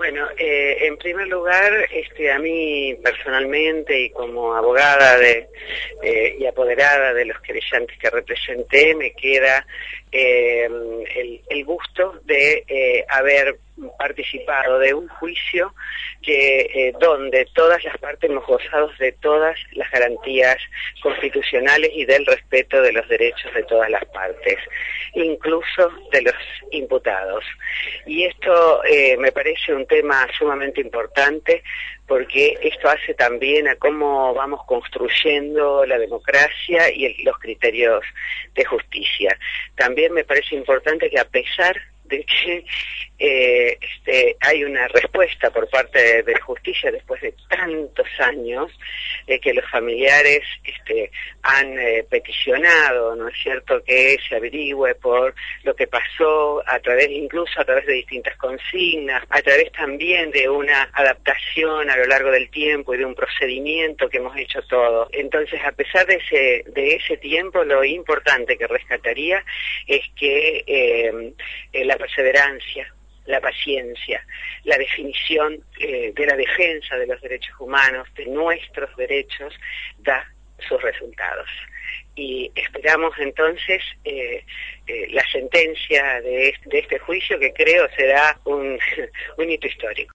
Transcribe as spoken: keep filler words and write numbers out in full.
Bueno, eh, en primer lugar, este, a mí personalmente y como abogada de, eh, y apoderada de los querellantes que representé, me queda eh, el, el gusto de eh, haber participado de un juicio que eh, donde todas las partes hemos gozado de todas las garantías constitucionales y del respeto de los derechos de todas las partes, incluso de los imputados. Y esto eh, me parece un tema sumamente importante porque esto hace también a cómo vamos construyendo la democracia y el, los criterios de justicia. También me parece importante que a pesar de que eh, este, hay una respuesta por parte de, de justicia después de tantos años eh, que los familiares este, han eh, peticionado, ¿no es cierto?, que se averigüe por lo que pasó a través, incluso a través de distintas consignas, a través también de una adaptación a lo largo del tiempo y de un procedimiento que hemos hecho todos. Entonces, a pesar de ese, de ese tiempo, lo importante que rescataría es que eh, eh, la perseverancia, la paciencia, la definición eh, de la defensa de los derechos humanos, de nuestros derechos, da sus resultados. Y esperamos entonces eh, eh, la sentencia de este, de este juicio, que creo será un, un hito histórico.